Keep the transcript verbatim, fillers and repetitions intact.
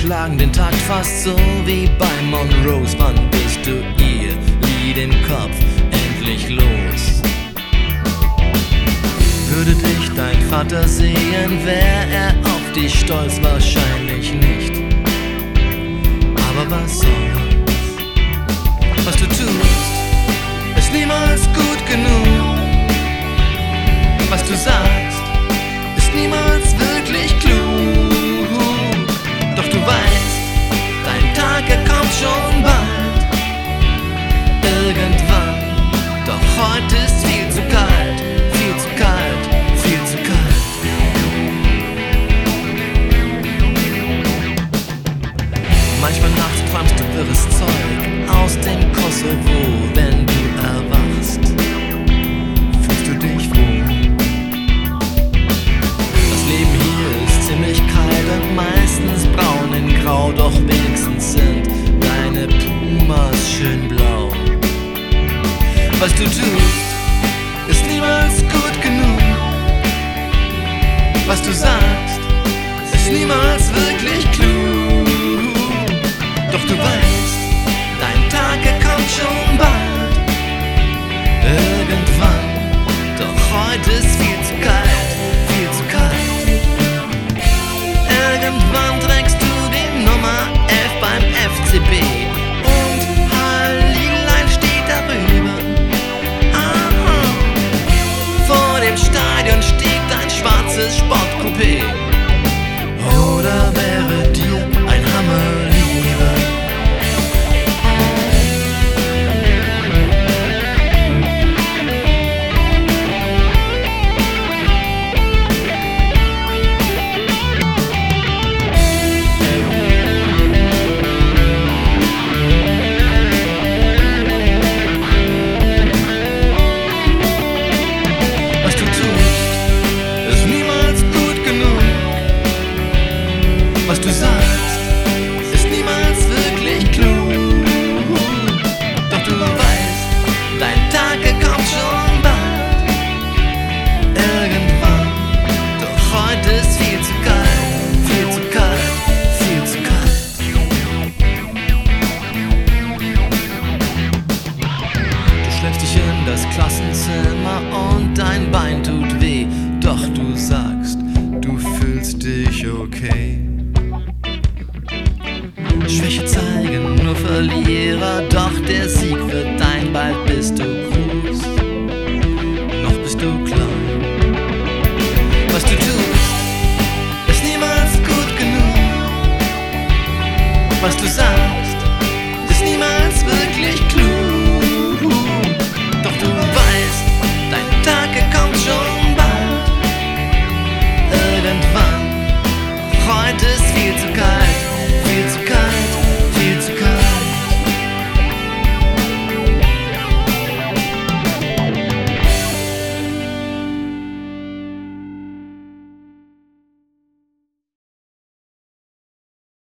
schlagen den Takt fast so wie bei Monroes. Wann bist du ihr Lied im Kopf endlich los? Würde dich dein Vater sehen, wär er auf dich stolz, wahrscheinlich nicht. Aber was soll's? Was du tust, ist niemals gut genug. Was du sagst, ist niemals wirklich klug. Doch du weißt, dein Tag, er kommt schon bald. Irgendwann, doch heute ist viel zu kalt. Viel zu kalt, viel zu kalt. Manchmal nachts träumst du wirres Zeug aus dem Kosovo. Wenn du erwachst, fühlst du dich wohl. Das Leben hier ist ziemlich kalt und meistens braun in grau. Doch wenigstens sind deine Pumas schön blau. Was du tust, ist niemals gut genug. Was du sagst, ist niemals wirklich klug. Doch du weißt, dein Tag, er kommt schon bald. Irgendwann, doch heute ist viel zu kalt, viel zu kalt. Irgendwann trägst du die Nummer elf beim F C B und Hallilein steht darüber. Vor dem Stadion steht ein schwarzes Sportcoupé. Oder wäre dir ein Hammer lieber? Was du sagst, ist niemals wirklich klug. Doch du weißt, dein Tag, er kommt schon bald. Irgendwann, doch heute ist viel zu kalt, viel zu kalt, viel zu kalt. Du schleppst dich in das Klassenzimmer und dein Bein tut weh. Doch du sagst, du fühlst dich okay. Schwäche zeigen nur Verlierer, doch der Sieg wird dein, bald bist du groß, noch bist du klein. Was du tust, ist niemals gut genug. Was du sagst, ist niemals wirklich klug.